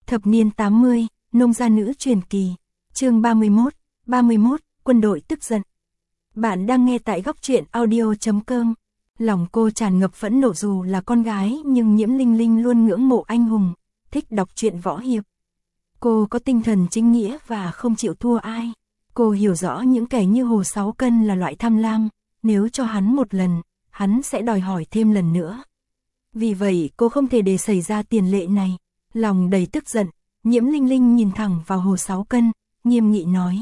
Thập niên 80, nông gia nữ truyền kỳ. Chương 31, quân đội tức giận. Bạn đang nghe tại góc truyện audio.com. Lòng cô tràn ngập phẫn nộ, dù là con gái nhưng Nhiễm Linh Linh luôn ngưỡng mộ anh hùng, thích đọc truyện võ hiệp. Cô có tinh thần chính nghĩa và không chịu thua ai. Cô hiểu rõ những kẻ như Hồ Sáu Cân là loại tham lam, nếu cho hắn một lần, hắn sẽ đòi hỏi thêm lần nữa. Vì vậy cô không thể để xảy ra tiền lệ này. Lòng đầy tức giận, Nhiễm Linh Linh nhìn thẳng vào Hồ Sáu Cân, nghiêm nghị nói.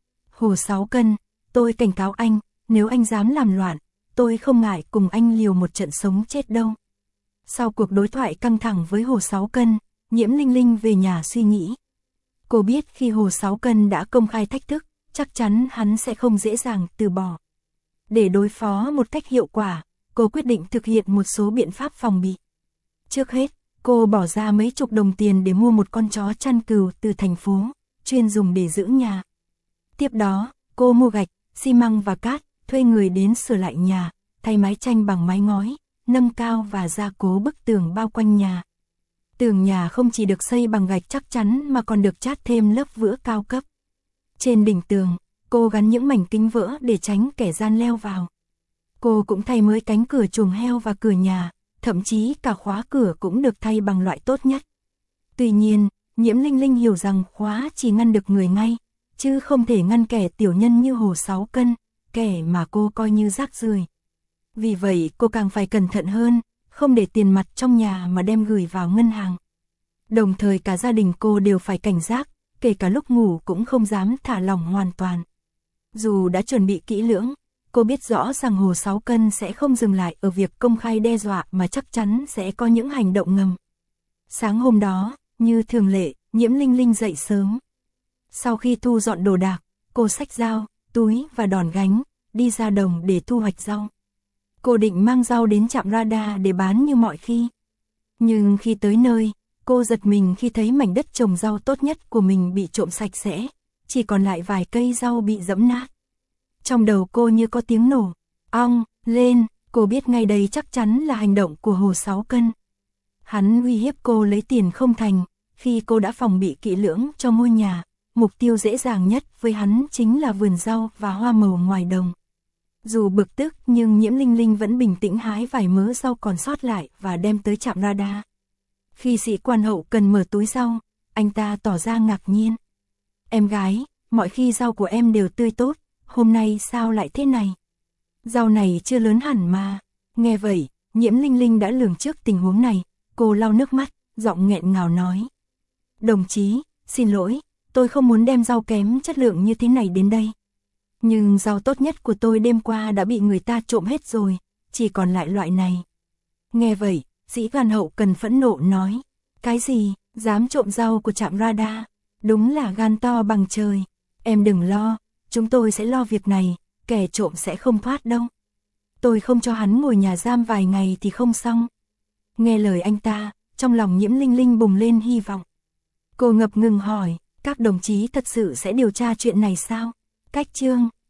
Hồ Sáu Cân, tôi cảnh cáo anh, nếu anh dám làm loạn, tôi không ngại cùng anh liều một trận sống chết đâu. Sau cuộc đối thoại căng thẳng với Hồ Sáu Cân, Nhiễm Linh Linh về nhà suy nghĩ. Cô biết khi Hồ Sáu Cân đã công khai thách thức, chắc chắn hắn sẽ không dễ dàng từ bỏ. Để đối phó một cách hiệu quả, cô quyết định thực hiện một số biện pháp phòng bị. Trước hết, cô bỏ ra mấy chục đồng tiền để mua một con chó chăn cừu từ thành phố, chuyên dùng để giữ nhà. Tiếp đó, cô mua gạch, xi măng và cát, thuê người đến sửa lại nhà, thay mái tranh bằng mái ngói, nâng cao và gia cố bức tường bao quanh nhà. Tường nhà không chỉ được xây bằng gạch chắc chắn mà còn được chát thêm lớp vữa cao cấp. Trên đỉnh tường, cô gắn những mảnh kính vỡ để tránh kẻ gian leo vào. Cô cũng thay mới cánh cửa chuồng heo và cửa nhà, thậm chí cả khóa cửa cũng được thay bằng loại tốt nhất. Tuy nhiên, Nhiễm Linh Linh hiểu rằng khóa chỉ ngăn được người ngay, chứ không thể ngăn kẻ tiểu nhân như Hồ Sáu Cân, kẻ mà cô coi như rác rưởi. Vì vậy cô càng phải cẩn thận hơn, không để tiền mặt trong nhà mà đem gửi vào ngân hàng. Đồng thời cả gia đình cô đều phải cảnh giác, kể cả lúc ngủ cũng không dám thả lỏng hoàn toàn. Dù đã chuẩn bị kỹ lưỡng, cô biết rõ rằng Hồ Sáu Cân sẽ không dừng lại ở việc công khai đe dọa mà chắc chắn sẽ có những hành động ngầm. Sáng hôm đó, như thường lệ, Nhiễm Linh Linh dậy sớm. Sau khi thu dọn đồ đạc, cô xách dao, túi và đòn gánh, đi ra đồng để thu hoạch rau. Cô định mang rau đến trạm radar để bán như mọi khi. Nhưng khi tới nơi, cô giật mình khi thấy mảnh đất trồng rau tốt nhất của mình bị trộm sạch sẽ, chỉ còn lại vài cây rau bị giẫm nát. Trong đầu cô như có tiếng nổ, ong, lên, cô biết ngay đây chắc chắn là hành động của Hồ Sáu Cân. Hắn uy hiếp cô lấy tiền không thành, khi cô đã phòng bị kỹ lưỡng cho ngôi nhà, mục tiêu dễ dàng nhất với hắn chính là vườn rau và hoa màu ngoài đồng. Dù bực tức nhưng Nhiễm Linh Linh vẫn bình tĩnh hái vài mớ rau còn sót lại và đem tới trạm radar. Khi sĩ quan hậu cần mở túi rau, anh ta tỏ ra ngạc nhiên. Em gái, mọi khi rau của em đều tươi tốt, hôm nay sao lại thế này? Rau này chưa lớn hẳn mà. Nghe vậy, Nhiễm Linh Linh đã lường trước tình huống này, cô lau nước mắt, giọng nghẹn ngào nói. Đồng chí, xin lỗi, tôi không muốn đem rau kém chất lượng như thế này đến đây. Nhưng rau tốt nhất của tôi đêm qua đã bị người ta trộm hết rồi, chỉ còn lại loại này. Nghe vậy, sĩ quan hậu cần phẫn nộ nói. Cái gì, dám trộm rau của trạm radar? Đúng là gan to bằng trời. Em đừng lo, chúng tôi sẽ lo việc này, kẻ trộm sẽ không thoát đâu. Tôi không cho hắn ngồi nhà giam vài ngày thì không xong. Nghe lời anh ta, trong lòng Nhiễm Linh Linh bùng lên hy vọng. Cô ngập ngừng hỏi, các đồng chí thật sự sẽ điều tra chuyện này sao? Cách chương